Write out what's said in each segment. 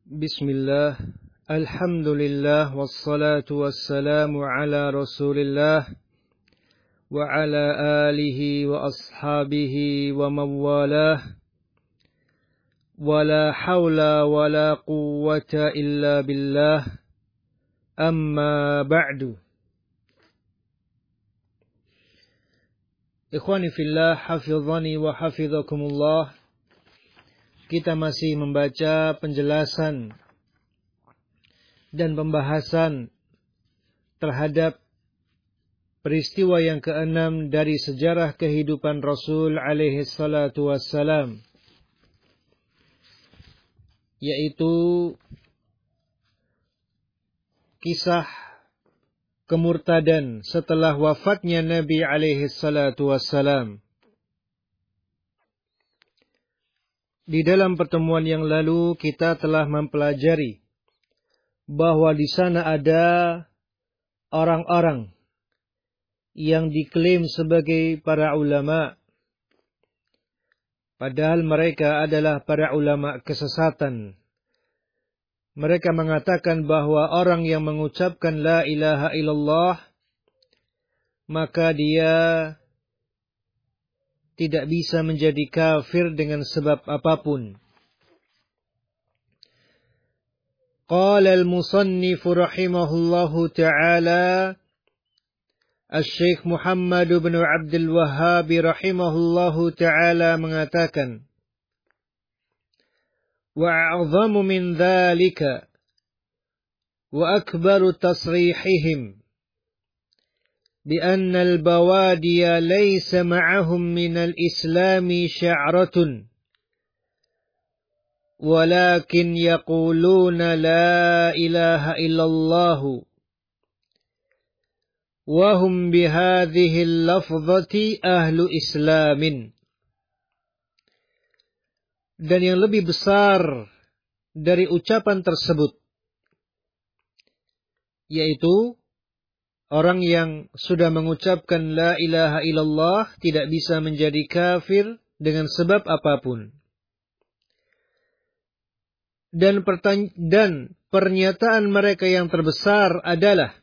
Bismillah, alhamdulillah, wassalatu wassalamu ala rasulillah, wa ala alihi wa ashabihi wa mawalah, wa la hawla wa la quwwata illa billah, amma ba'du. Ikhwani fillah, hafizani wa hafizakumullah. Kita masih membaca penjelasan dan pembahasan terhadap peristiwa yang keenam dari sejarah kehidupan Rasul alaihi salatu wassalam, yaitu kisah kemurtadan setelah wafatnya Nabi alaihi salatu wassalam. Di dalam pertemuan yang lalu kita telah mempelajari bahwa di sana ada orang-orang yang diklaim sebagai para ulama, padahal mereka adalah para ulama kesesatan. Mereka mengatakan bahwa orang yang mengucapkan la ilaha illallah, maka dia tidak bisa menjadi kafir dengan sebab apapun. Qala al-musannif rahimahullahu ta'ala, Al-Syeikh Muhammad bin Abdul Wahhab rahimahullahu ta'ala mengatakan, wa a'zamu min dhalika wa akbaru tasrihihim بأن البوادي ليس معهم من الإسلام شعرة ولكن يقولون لا إله إلا الله وهم بهذه اللفظة أهل إسلام. Dan yang lebih besar dari ucapan tersebut, yaitu orang yang sudah mengucapkan la ilaha illallah tidak bisa menjadi kafir dengan sebab apapun. Dan pernyataan mereka yang terbesar adalah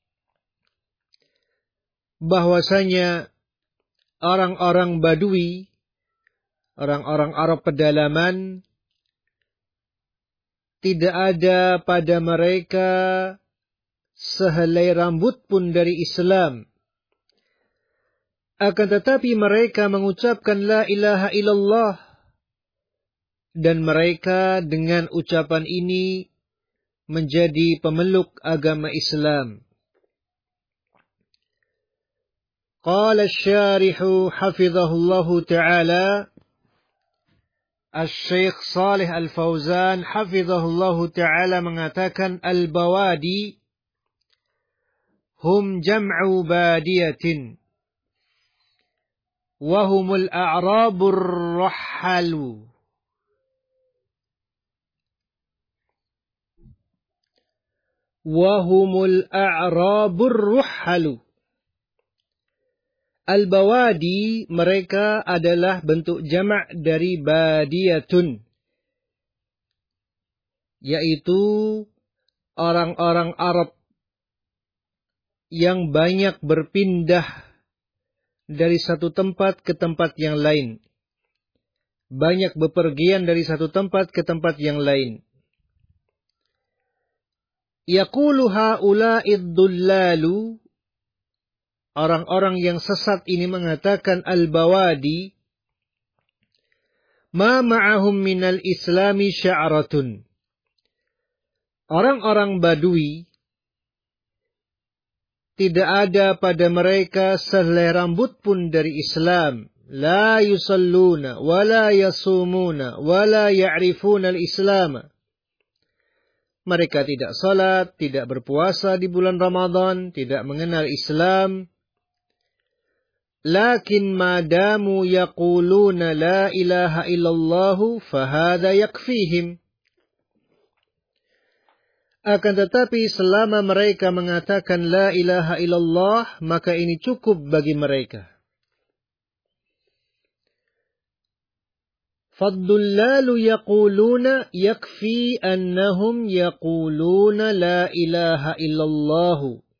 bahwasanya orang-orang Badui, orang-orang Arab pedalaman, tidak ada pada mereka sehelai rambut pun dari Islam. Akan tetapi mereka mengucapkan la ilaha illallah, dan mereka dengan ucapan ini menjadi pemeluk agama Islam. Qala asy-syarihu hafizahullahu ta'ala, Al-Syeikh Shalih Al-Fauzan hafizahullahu ta'ala mengatakan, al-bawadi hum jam'u badiyatin wa humul a'rabur rahhalu wa humul a'rabur ruhhalu. Al-bawadi mereka adalah bentuk jamak dari badiyatun, yaitu orang-orang Arab yang banyak berpindah dari satu tempat ke tempat yang lain. Banyak bepergian dari satu tempat ke tempat yang lain. Yaqulu haula'id dullalu, orang-orang yang sesat ini mengatakan al-bawadi, ma ma'ahum minal islami sya'ratun. Orang-orang Badui tidak ada pada mereka sehelai rambut pun dari Islam. La yusalluna, wa la yasumuna, wa la ya'rifuna al-Islam. Mereka tidak salat, tidak berpuasa di bulan Ramadan, tidak mengenal Islam. Lakin madamu yaquluna la ilaha illallahu, fahada yakfihim. Akan tetapi selama mereka mengatakan la ilaha illallah, maka ini cukup bagi mereka. فَالضُّلَّالُ يَقُولُونَ يَكْفِي أَنَّهُمْ يَقُولُونَ لَا إِلَهَ إِلَّا اللَّهُ.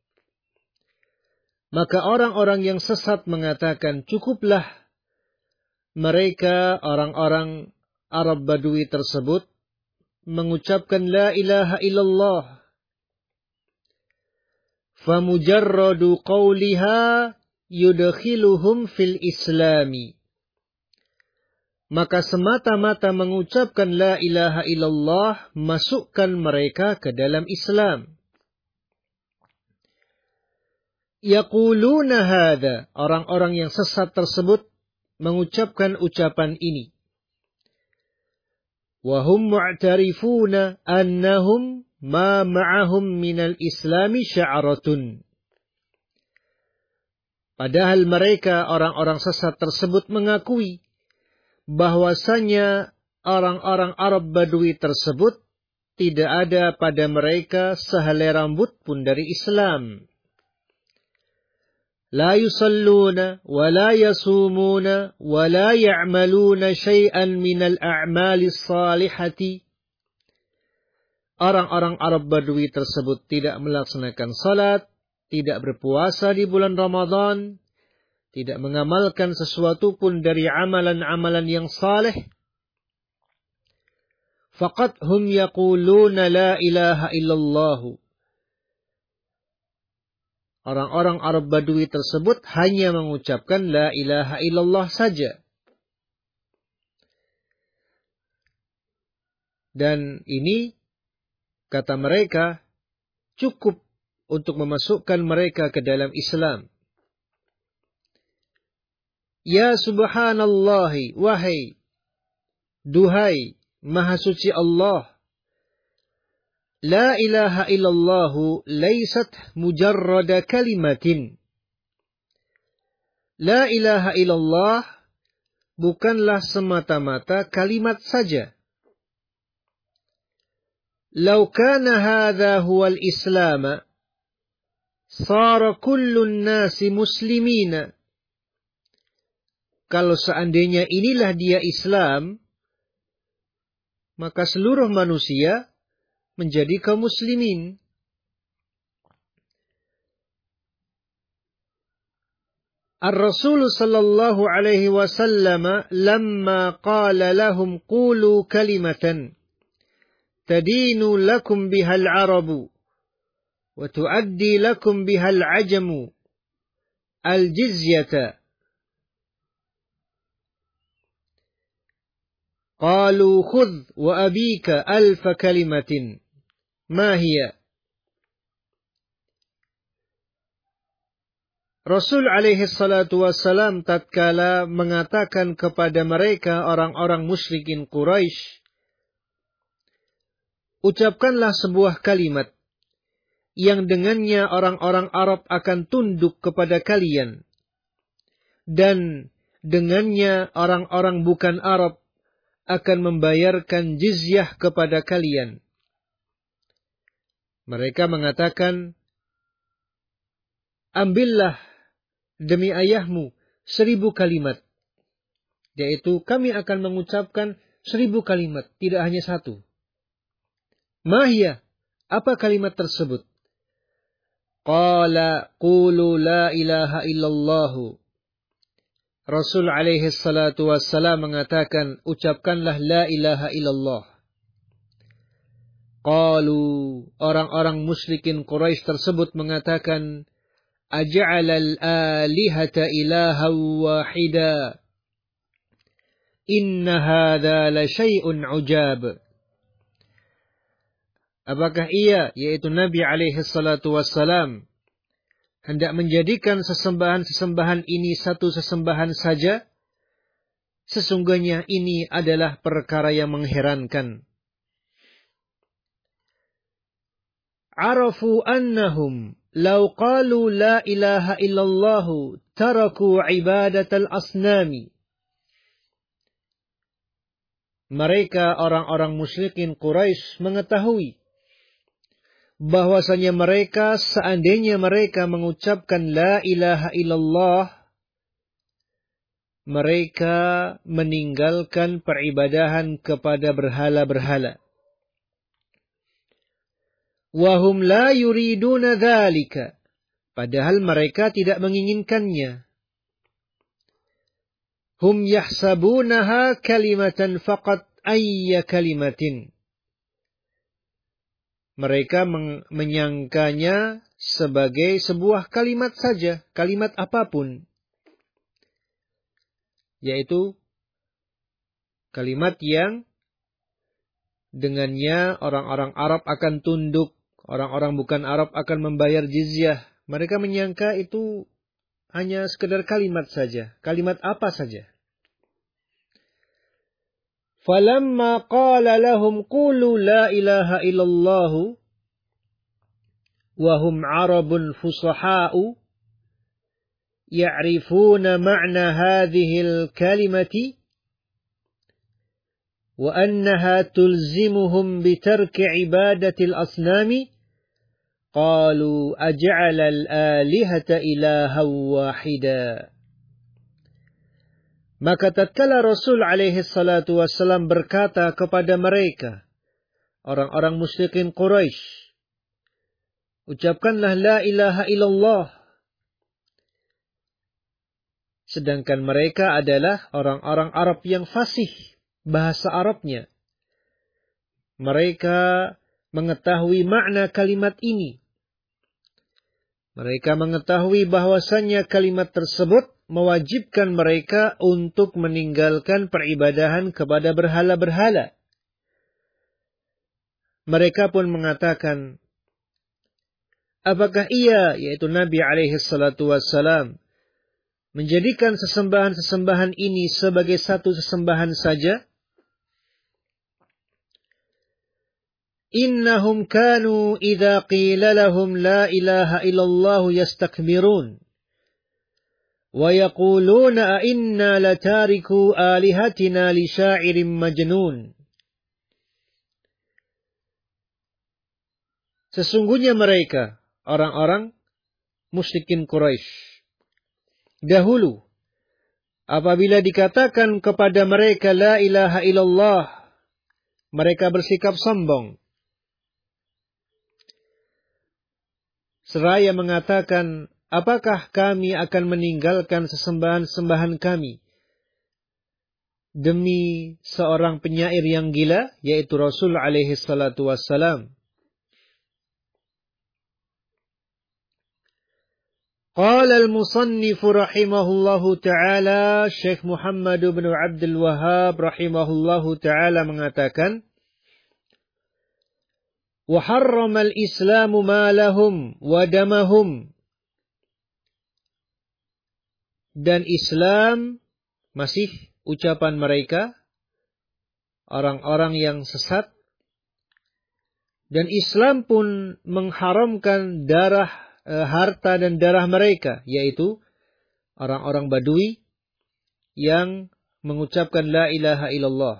Maka orang-orang yang sesat mengatakan, cukuplah mereka orang-orang Arab Badui tersebut mengucapkan la ilaha illallah. Famujarradu qawliha yudkhiluhum fil islami. Maka semata-mata mengucapkan la ilaha illallah masukkan mereka ke dalam Islam. Yaquluna hadha, orang-orang yang sesat tersebut mengucapkan ucapan ini. Wa hum mu'tarifuna annahum ma ma'ahum minal islami sya'ratun. Padahal mereka orang-orang sesat tersebut mengakui bahwasanya orang-orang Arab Badui tersebut tidak ada pada mereka sehelai rambut pun dari Islam. La yusalluna wa la yasumuna wa la ya'maluna syai'an minal a'malis salihati. Orang-orang Arab Badui tersebut tidak melaksanakan salat, tidak berpuasa di bulan Ramadan, tidak mengamalkan sesuatu pun dari amalan-amalan yang saleh. Faqat hum yaquluna la ilaha illallah. Orang-orang Arab Badui tersebut hanya mengucapkan la ilaha illallah saja. Dan ini, kata mereka, cukup untuk memasukkan mereka ke dalam Islam. Ya subhanallahi, wahai, duhai, maha suci Allah. La ilaha illallahu laysat mujarrada kalimatin. La ilaha illallah bukanlah semata-mata kalimat saja. Lau kana hadha huwal islam, sara kullun nasi muslimina. Kalau seandainya inilah dia Islam, maka seluruh manusia menjadi kaum muslimin. Ar-Rasul sallallahu alaihi wasallam lamma qala lahum qulu kalimatan tadinu lakum bihal arabu wa tuaddi lakum bihal ajamu al-jizyata. Qalu khudh wa abika alfa kalimatin. Ma hiya? Rasul alaihi salatu wassalam tatkala mengatakan kepada mereka orang-orang musyrikin Quraisy, ucapkanlah sebuah kalimat yang dengannya orang-orang Arab akan tunduk kepada kalian, dan dengannya orang-orang bukan Arab akan membayarkan jizyah kepada kalian. Mereka mengatakan, ambillah demi ayahmu 1000 kalimat. Yaitu kami akan mengucapkan 1000 kalimat, tidak hanya satu. Mahia, apa kalimat tersebut? Qala qulu la ilaha illallahu. Rasul alaihi salatu wassalam mengatakan, ucapkanlah la ilaha illallah. Qalu, orang-orang musyrikin Quraisy tersebut mengatakan, aja'alal alihata ilaha wahida. Inna hadha la syai'un ujab. Apakah ia, yaitu Nabi alaihi salatu wassalam, hendak menjadikan sesembahan-sesembahan ini satu sesembahan saja? Sesungguhnya ini adalah perkara yang mengherankan. Arafu annahum law qalu la ilaha illallah taraku ibadatal asnami. Mereka orang-orang musyrikin Quraisy mengetahui bahwasanya mereka seandainya mereka mengucapkan la ilaha illallah, mereka meninggalkan peribadahan kepada berhala-berhala. Wahum la yuriduna dzalika, padahal mereka tidak menginginkannya. Hum yahsabunaha kalimatan faqat ayya kalimatin. Mereka menyangkanya sebagai sebuah kalimat saja, kalimat apapun. Yaitu kalimat yang dengannya orang-orang Arab akan tunduk, orang-orang bukan Arab akan membayar jizyah. Mereka menyangka itu hanya sekedar kalimat saja, kalimat apa saja. Falamma qala lahum qulu la ilaha illallah wa hum arabun fusaha'u ya'rifuna ma'na hadhil kalimati wa annaha tulzimuhum bitarki ibadatil asnami qalu aj'ala al-alihata ilahan wahida. Maka tatkala Rasul alaihi salatu wassalam berkata kepada mereka, orang-orang musyrikin Quraisy, ucapkanlah la ilaha illallah. Sedangkan mereka adalah orang-orang Arab yang fasih bahasa Arabnya. Mereka mengetahui makna kalimat ini. Mereka mengetahui bahwasannya kalimat tersebut mewajibkan mereka untuk meninggalkan peribadahan kepada berhala-berhala. Mereka pun mengatakan, apakah ia, yaitu Nabi alaihi salatu wassalam, menjadikan sesembahan-sesembahan ini sebagai satu sesembahan saja? Innahum kanu idza qila lahum la ilaha illallah yastakbirun. وَيَقُولُونَ أَإِنَّا لَتَارِكُوا آلِهَتِنَا لِشَاعِرٍ مَجْنُونَ. Sesungguhnya mereka, orang-orang musyrikin Quraisy, dahulu, apabila dikatakan kepada mereka la ilaha illallah, mereka bersikap sombong. Seraya mengatakan, apakah kami akan meninggalkan sesembahan-sembahan kami demi seorang penyair yang gila, yaitu Rasul alaihi salatu wassalam. Qala al-musannif rahimahullahu ta'ala, Syekh Muhammad bin Abdul Wahhab rahimahullahu ta'ala mengatakan, wa harrama al-islamu ma lahum wa damahum. Dan Islam, masih ucapan mereka, orang-orang yang sesat. Dan Islam pun mengharamkan harta dan darah mereka, yaitu orang-orang Badui yang mengucapkan la ilaha illallah.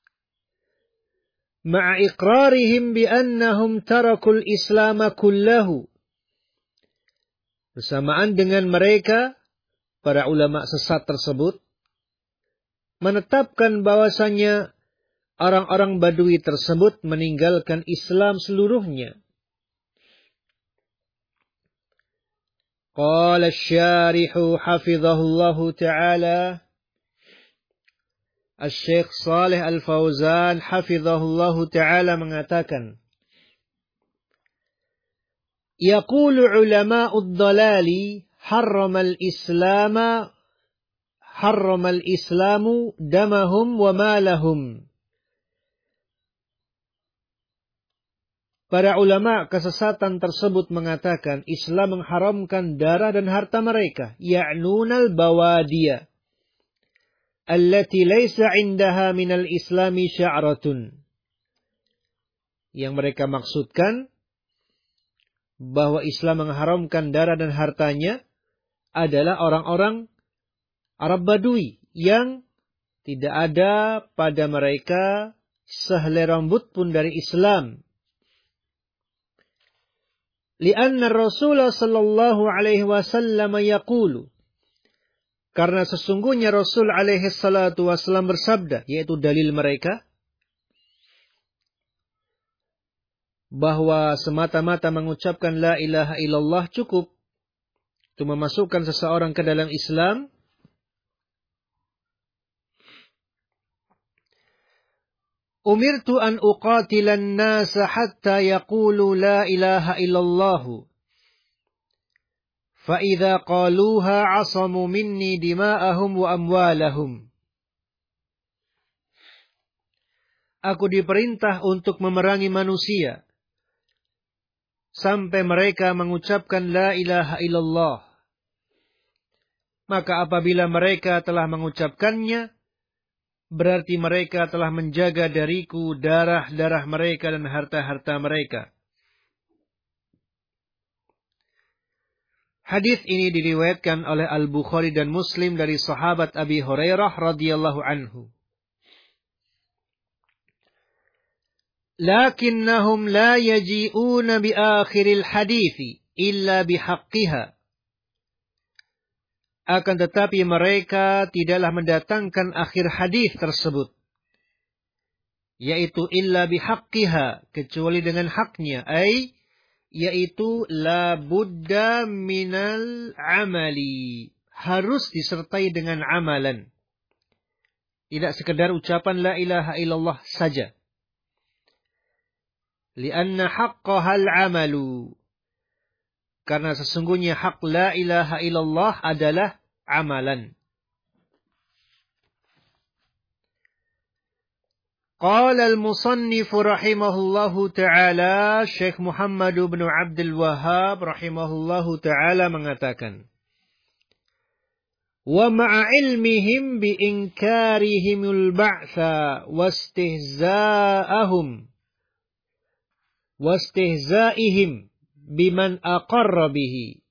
Ma'a iqrarihim bi'annahum tarakul islama kullahu. Bersamaan dengan mereka, para ulama sesat tersebut menetapkan bahwasannya orang-orang Badui tersebut meninggalkan Islam seluruhnya. Qala asy-syarihu hafizahullahu ta'ala, Asy-Syaikh Shalih Al-Fauzan hafizahullahu ta'ala mengatakan, yaqulu ulama'ud dhalali harramal islamu damahum wa malahum. Para ulama kesesatan tersebut mengatakan Islam mengharamkan darah dan harta mereka, ya'nunal bawadiyah allati laysa 'indaha minal islami sya'ratun. Yang mereka maksudkan bahwa Islam mengharamkan darah dan hartanya adalah orang-orang Arab Badui yang tidak ada pada mereka sehelai rambut pun dari Islam. Lianna Rasulullah sallallahu alaihi wasallam yaqulu, Karena sesungguhnya Rasul alaihi salatu wasallam bersabda, yaitu dalil mereka, bahwa semata-mata mengucapkan la ilaha illallah cukup untuk memasukkan seseorang ke dalam Islam. Umirtu an uqatilan nasa hatta yaqulu la ilaha illallah. Fa idza qaluha 'asamu minni dima'ahum wa amwalahum. Aku diperintah untuk memerangi manusia sampai mereka mengucapkan la ilaha illallah. Maka apabila mereka telah mengucapkannya, berarti mereka telah menjaga dariku darah-darah mereka dan harta-harta mereka. Hadis ini diriwayatkan oleh Al-Bukhari dan Muslim dari sahabat Abi Hurairah radhiyallahu anhu. Lakinnahum la yaji'una bi akhiril hadithi illa bihaqqiha. Akan tetapi mereka tidaklah mendatangkan akhir hadis tersebut, yaitu illa bihaqqiha, kecuali dengan haknya, yaitu la budda minal amali, harus disertai dengan amalan. Tidak sekedar ucapan la ilaha illallah saja. Lianna haqqahal amalu, karena sesungguhnya hak la ilaha illallah adalah amalan. Qala al-musannif rahimahullahu ta'ala, Syekh Muhammad bin Abdul Wahhab rahimahullahu ta'ala mengatakan, wa ma'a ilmihim bi inkarihimul ba'tha wastihza'ihim biman aqarra bihi.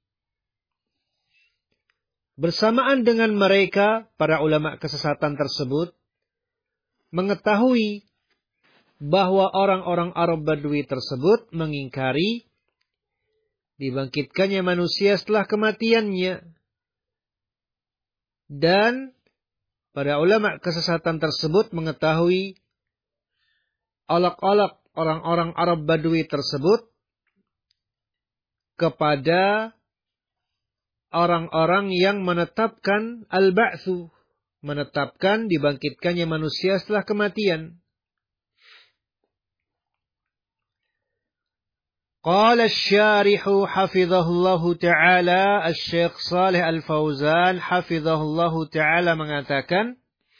Bersamaan dengan mereka, para ulama kesesatan tersebut mengetahui bahwa orang-orang Arab Badui tersebut mengingkari dibangkitkannya manusia setelah kematiannya. Dan para ulama kesesatan tersebut mengetahui olok-olok orang-orang Arab Badui tersebut kepada orang-orang yang menetapkan al-ba'tsu, menetapkan dibangkitkannya manusia setelah kematian. Qala asy-syarihu hafizahullahu ta'ala, Asy-Syaikh Shalih Al-Fauzan hafizahullahu ta'ala mengatakan,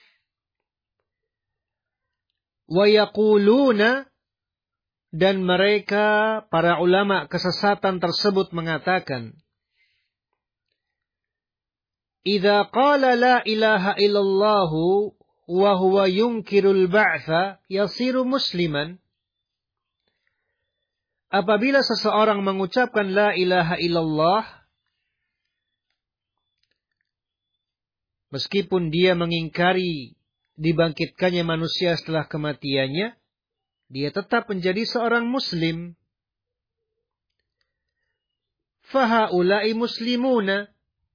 wa yaquluna, dan mereka para ulama kesesatan tersebut mengatakan, idza qala la ilaha illallah wa huwa yunkirul ba'tha yasiru musliman. Apabila seseorang mengucapkan la ilaha illallah meskipun dia mengingkari dibangkitkannya manusia setelah kematiannya, dia tetap menjadi seorang muslim. Fahaula'i muslimuna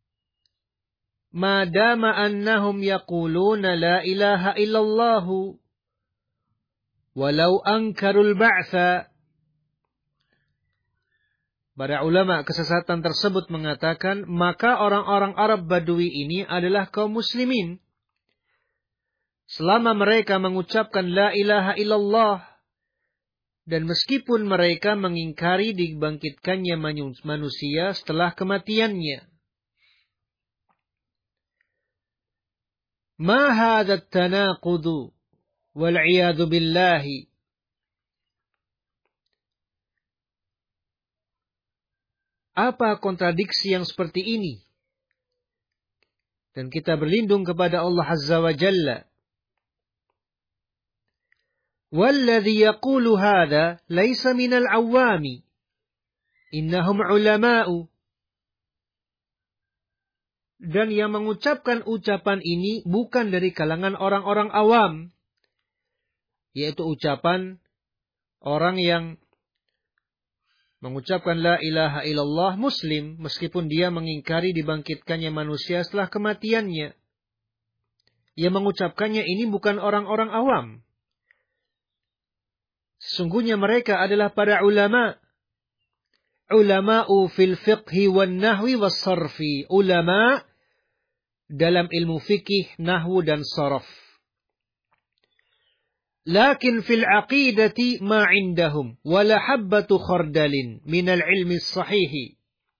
madama annahum yaquluna la ilaha illallah walau ankarul ba'tha. Para ulama kesesatan tersebut mengatakan, maka orang-orang Arab Badui ini adalah kaum muslimin selama mereka mengucapkan la ilaha illallah, dan meskipun mereka mengingkari dibangkitkannya manusia setelah kematiannya. Ma hadha at-tanaqudu wal 'iyadu billahi. Apa kontradiksi yang seperti ini? Dan kita berlindung kepada Allah Azza wa Jalla. Walladhi yaqulu hadha laysa minal awami, innahum ulama'u. Dan yang mengucapkan ucapan ini bukan dari kalangan orang-orang awam, yaitu ucapan orang yang mengucapkan la ilaha illallah muslim, meskipun dia mengingkari dibangkitkannya manusia setelah kematiannya. Yang mengucapkannya ini bukan orang-orang awam. Sesungguhnya mereka adalah para ulama. Ulama'u fil fiqhi wan nahwi was sarfi. Ulama dalam ilmu fikih, nahwu dan saraf. Lakin fil aqidati ma indahum wala habbatu khardalin minal ilmi sahihi.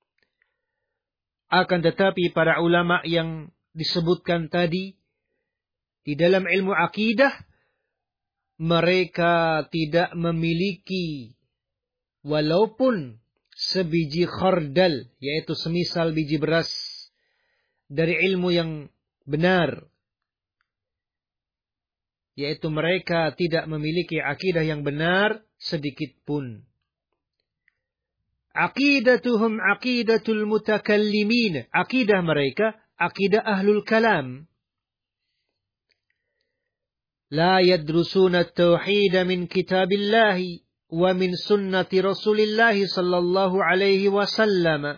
Akan tetapi para ulama yang disebutkan tadi, di dalam ilmu akidah, mereka tidak memiliki walaupun sebiji khardal, yaitu semisal biji beras, dari ilmu yang benar. Yaitu mereka tidak memiliki akidah yang benar sedikit pun. Aqidatuhum aqidatul mutakallimin. Akidah mereka, akidah ahlul kalam. La yadrusuna at-tauhid min kitabillahi wa min sunnati rasulillahi sallallahu alaihi wasallam.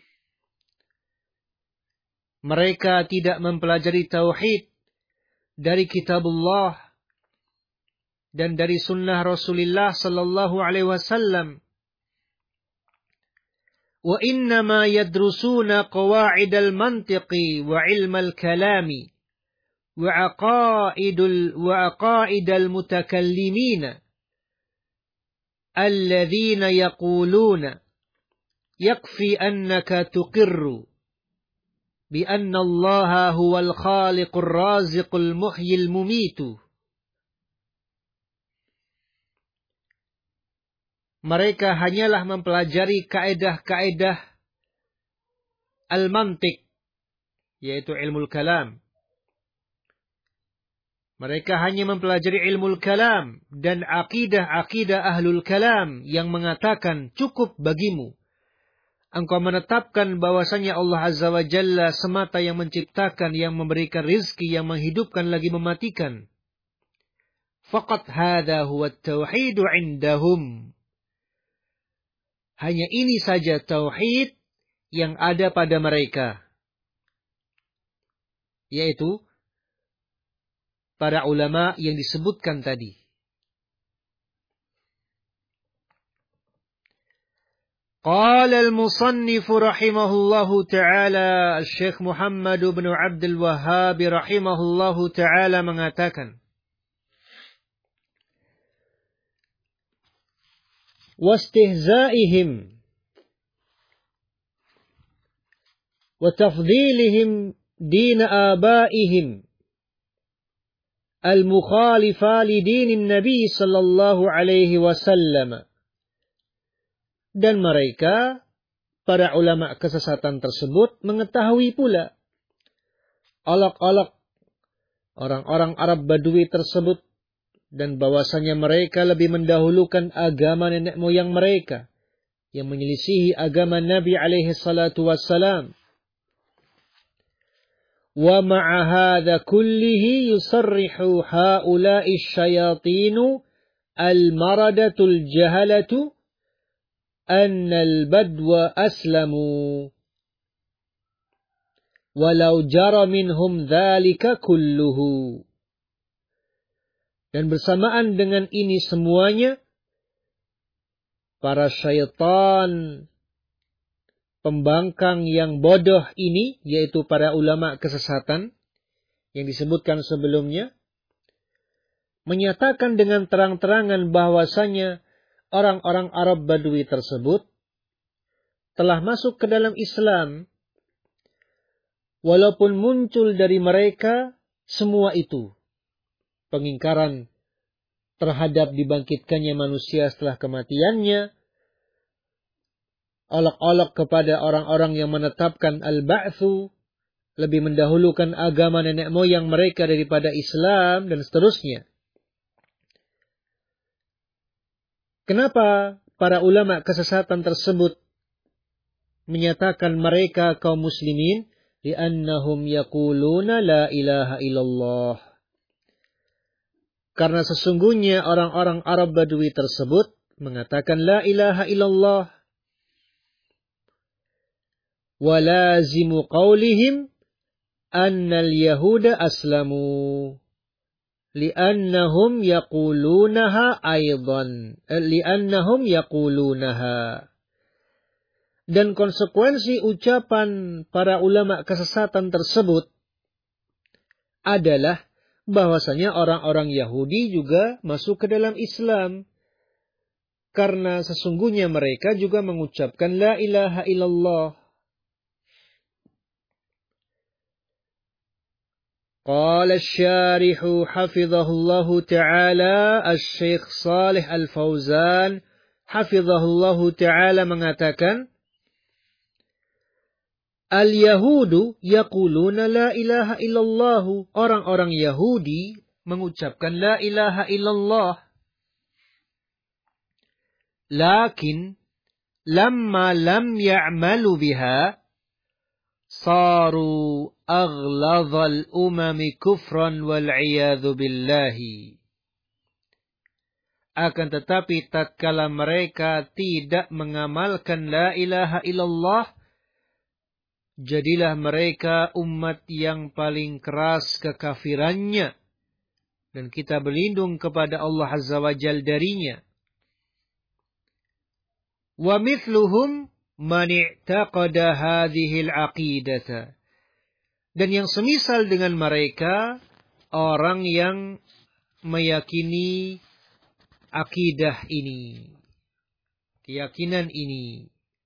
Mereka tidak mempelajari tauhid dari kitabullah dan dari sunnah Rasulullah sallallahu alaihi wasallam. Wa innama yadrusuna qawa'idal mantiqi wa ilmal kalami wa aqaidal mutakallimin alladhina yaquluna yakfi annaka tuqirru بأن الله هو الخالق الرازق المحيي المميت. Mereka hanyalah mempelajari kaedah-kaedah al-mantiq, yaitu ilmu kalam. Mereka hanya mempelajari ilmu kalam dan akidah-akidah ahlul kalam yang mengatakan cukup bagimu engkau menetapkan bahwasanya Allah Azza wa Jalla semata yang menciptakan, yang memberikan rizki, yang menghidupkan lagi mematikan. Faqat hadha huwa at-tauhid 'indahum. Hanya ini saja tauhid yang ada pada mereka. Yaitu para ulama yang disebutkan tadi. قال المصنف رحمه الله تعالى الشيخ محمد بن عبد الوهاب رحمه الله تعالى mengatakan واستهزائهم وتفضيلهم دين آبائهم المخالفة لدين النبي صلى الله عليه وسلم. Dan mereka, para ulama kesesatan tersebut, mengetahui pula olok-olok orang-orang Arab Badui tersebut, dan bahwasanya mereka lebih mendahulukan agama nenek moyang mereka, yang menyelisihi agama Nabi alaihi salatu wassalam. Wa ma'a hadha kullihi yusarrihu haula'i syayatinu al-maradatul jahalatu أن البدو أسلموا ولو جرى منهم ذلك كله. Dan bersamaan dengan ini semuanya, para syaitan pembangkang yang bodoh ini, yaitu para ulama kesesatan yang disebutkan sebelumnya, menyatakan dengan terang-terangan bahwasanya orang-orang Arab Badui tersebut telah masuk ke dalam Islam, walaupun muncul dari mereka semua itu pengingkaran terhadap dibangkitkannya manusia setelah kematiannya, olok-olok kepada orang-orang yang menetapkan al-ba'tsu, lebih mendahulukan agama nenek moyang mereka daripada Islam, dan seterusnya. Kenapa para ulama kesesatan tersebut menyatakan mereka kaum muslimin? Li'annahum yaquluna la ilaha illallah. Karena sesungguhnya orang-orang Arab Badui tersebut mengatakan la ilaha illallah. وَلَازِمُ قَوْلِهِمْ أَنَّ الْيَهُودَ أَسْلَمُوا لِأَنَّهُمْ يَقُولُونَهَا أَيْضًا لِأَنَّهُمْ يَقُولُونَهَا. Dan konsekuensi ucapan para ulama kesesatan tersebut adalah bahwasanya orang-orang Yahudi juga masuk ke dalam Islam. Karena sesungguhnya mereka juga mengucapkan la ilaha illallah. Qala asy-syarihu hafizahullahu ta'ala Asy-Syaikh Shalih Al-Fauzan hafizahullahu ta'ala mengatakan, Al-Yahudu yaquluna la ilaha illallah. Orang-orang Yahudi mengucapkan la ilaha illallah. Lakin lamma lam ya'malu biha saru aghlazal umami kufran wal'iyadhu billahi. Akan tetapi tatkala mereka tidak mengamalkan la ilaha illallah, jadilah mereka umat yang paling keras kekafirannya. Dan kita berlindung kepada Allah Azza wa Jalla darinya. Wa mithluhum man i'taqada hadhihi al-aqidata. Dan yang semisal dengan mereka, orang yang meyakini akidah ini, keyakinan ini.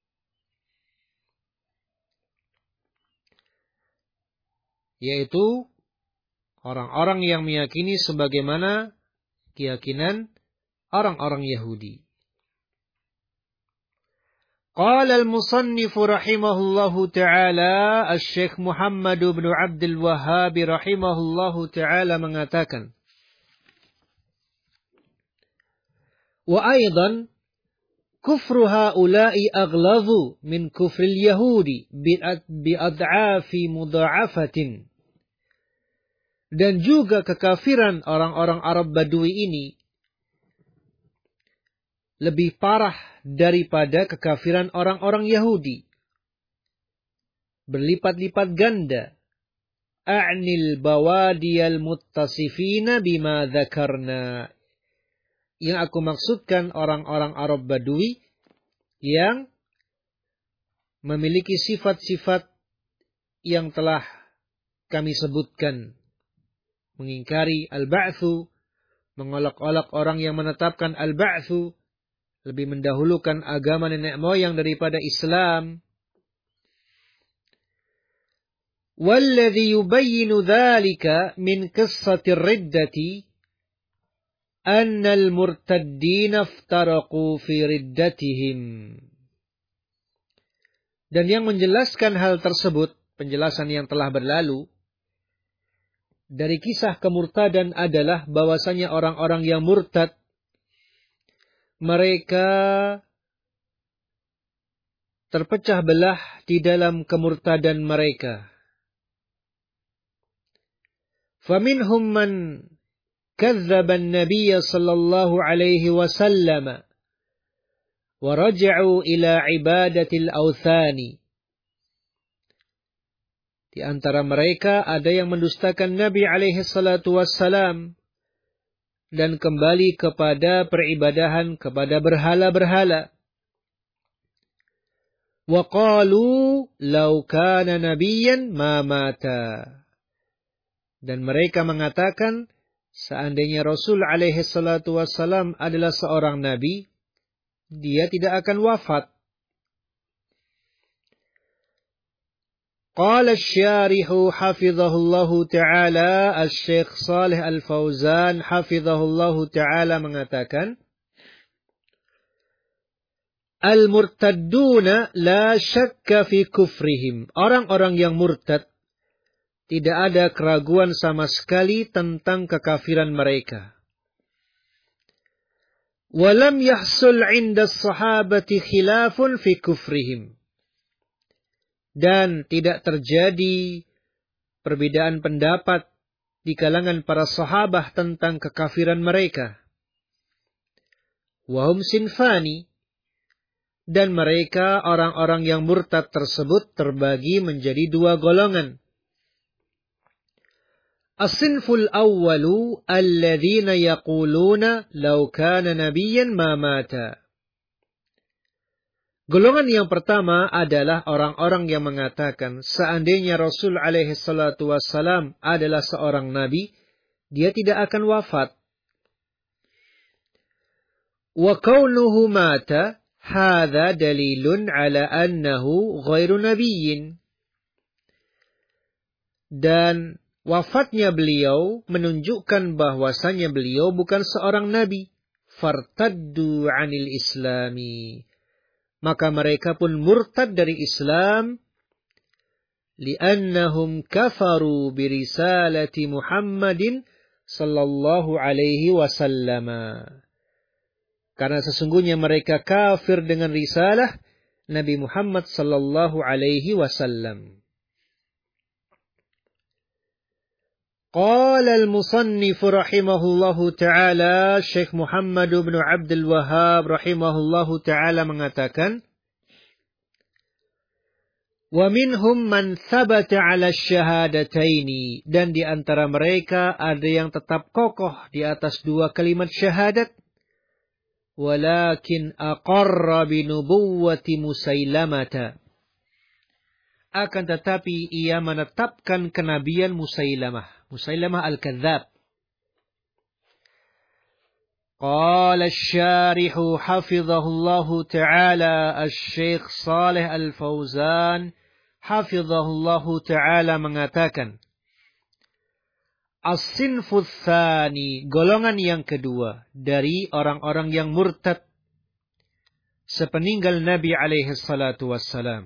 Yaitu orang-orang yang meyakini sebagaimana keyakinan orang-orang Yahudi. Qala al-musannif rahimahullahu ta'ala Asy-Syaikh Muhammad bin Abdul Wahhab rahimahullahu ta'ala mengatakan, wa aidan kufru haula'i aghlazu min kufril yahudi bi'ad'afi mudha'afatin. Dan juga kekafiran orang-orang Arab Badui ini lebih parah daripada kekafiran orang-orang Yahudi. Berlipat-lipat ganda. A'nil bawadiyal muttasifina bima dzakarna. Yang aku maksudkan orang-orang Arab Badui yang memiliki sifat-sifat yang telah kami sebutkan. Mengingkari al-ba'tsu, mengolok-olok orang yang menetapkan al-ba'tsu, lebih mendahulukan agama nenek moyang daripada Islam. Walladhi yubayyinu dhalika min qissatir riddati anna al-murtaddina iftaraqu fi riddatihim. Dan yang menjelaskan hal tersebut, penjelasan yang telah berlalu, dari kisah kemurtadan adalah bahwasanya orang-orang yang murtad mereka terpecah belah di dalam kemurtadan mereka. Faminhum man kadzdzaba an-nabiy sallallahu alaihi wasallam wa raja'u ila ibadatil awthani. Di antara mereka ada yang mendustakan Nabi alaihi salatu wassalam dan kembali kepada peribadahan kepada berhala-berhala. Wa qalu law kana nabiyyan ma mata. Dan mereka mengatakan seandainya Rasul alaihi salatu wassalam adalah seorang nabi, dia tidak akan wafat. Qala asy-syarihu hafizahullahu ta'ala Asy-Syaikh Shalih Al-Fauzan hafizahullahu ta'ala mengatakan, Al-murtadduna la syakka fi kufrihim. Orang-orang yang murtad tidak ada keraguan sama sekali tentang kekafiran mereka. Walam yahsul 'inda as-sahabati khilafun fi kufrihim. Dan tidak terjadi perbedaan pendapat di kalangan para sahabat tentang kekafiran mereka. Wahum sinfani. Dan mereka, orang-orang yang murtad tersebut, terbagi menjadi dua golongan. As-sinful awwalu alladhina yaquluna law kana nabiyyan ma mata. Golongan yang pertama adalah orang-orang yang mengatakan seandainya Rasul alaihi salatu wassalam adalah seorang nabi, dia tidak akan wafat. Wa kaunuhu mata hadza dalilun ala annahu ghairu nabiyyin. Dan wafatnya beliau menunjukkan bahwasannya beliau bukan seorang nabi. Fartaddu 'anil islami. Maka mereka pun murtad dari Islam. Li'annahum kafaru birisalati Muhammadin sallallahu alaihi wasallam. Karena sesungguhnya mereka kafir dengan risalah Nabi Muhammad sallallahu alaihi wasallam. Qala al-musannif rahimahullahu ta'ala, Syekh Muhammad bin Abdul Wahhab rahimahullahu ta'ala mengatakan, wa minhum man thabata 'ala syahadataini, dan di antara mereka ada yang tetap kokoh di atas dua kalimat syahadat. Walakin aqarra binubuwwati Musailamata. Akan tetapi ia menetapkan kenabian Musailamah. Musailamah al-Kadzdzab. Qala asy-syarihu hafizahullahu ta'ala asy-Syaikh Shalih Al-Fauzan hafizahullahu ta'ala mengatakan, as-sinfu tsani, golongan yang kedua dari orang-orang yang murtad sepeninggal Nabi alaihi salatu wassalam.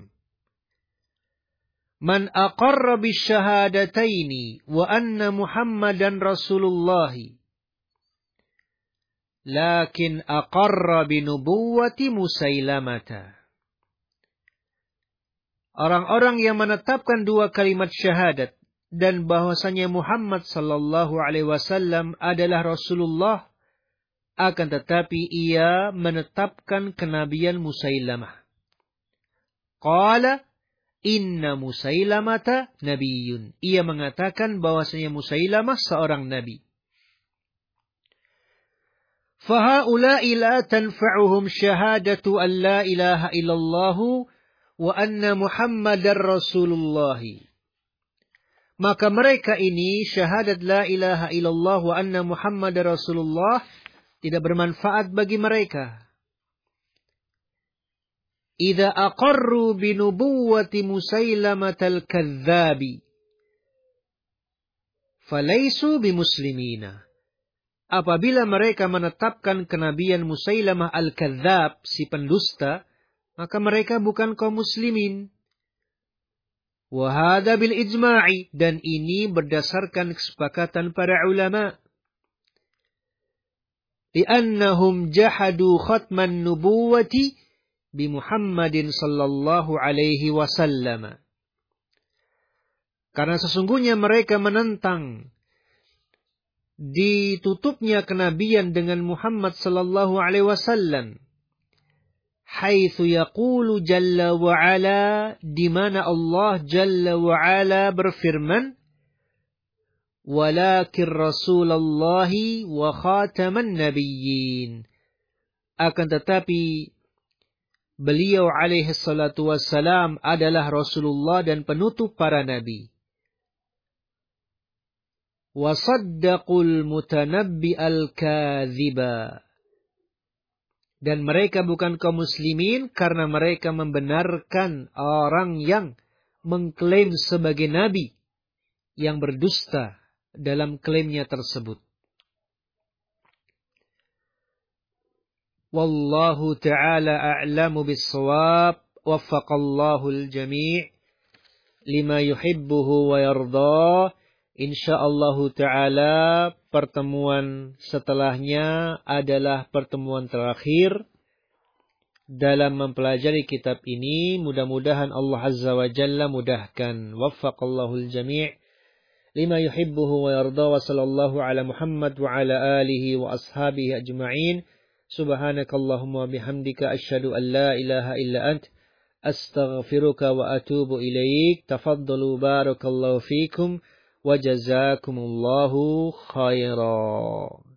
Man aqarra bisyahadataini wa anna Muhammadan Rasulullah, lakin aqarra binubuwwati Musailamata. Orang-orang yang menetapkan dua kalimat syahadat dan bahwasanya Muhammad sallallahu alaihi wasallam adalah Rasulullah, akan tetapi ia menetapkan kenabian Musailamah. Qala inna Musailamata nabiyyun. Ia mengatakan bahwasanya Musailamah seorang nabi. Fahaula'i la tanfa'uhum syahadatu an la ilaha illallah wa anna Muhammadar Rasulullah. Maka mereka ini syahadat la ilaha illallah wa anna Muhammadar Rasulullah tidak bermanfaat bagi mereka. Idza aqarru binubuwwati Musailamatal Kadzdzabi falaisu bimuslimina. Apabila mereka menetapkan kenabian Musailamah al-Kadzdzab, si pendusta, maka mereka bukan kaum muslimin. Wa hadza bil ijma'i, dan ini berdasarkan kesepakatan para ulama. Li'annahum jahadu khatman nubuwati bi Muhammadin sallallahu alaihi wasallam. Karena sesungguhnya mereka menentang ditutupnya kenabian dengan Muhammad sallallahu alaihi wasallam. Haitsu yaqulu jalla wa ala, di mana Allah jalla wa ala berfirman, walakin Rasulullahi wa khataman nabiyyin. Akan tetapi beliau alaihi salatu wassalam adalah Rasulullah dan penutup para nabi. Wa saddaqul mutanabbi al-kadziba. Dan mereka bukan kaum muslimin karena mereka membenarkan orang yang mengklaim sebagai nabi yang berdusta dalam klaimnya tersebut. Wallahu ta'ala a'lamu bis-shawab. Waffaqallahu al-jami' lima yuhibbuhu wa yardah. Insyaallah ta'ala pertemuan setelahnya adalah pertemuan terakhir dalam mempelajari kitab ini. Mudah-mudahan Allah Azza wa Jalla mudahkan. Waffaqallahu al-jami' lima yuhibbuhu wa yarda. Wa sallallahu ala Muhammad wa ala alihi wa ashabihi ajma'in. Subhanakallahumma bihamdika asyhadu an la ilaha illa ant astaghfiruka wa atubu ilaik. Tafaddalu barakallahu fikum wa jazakumullahu khairan.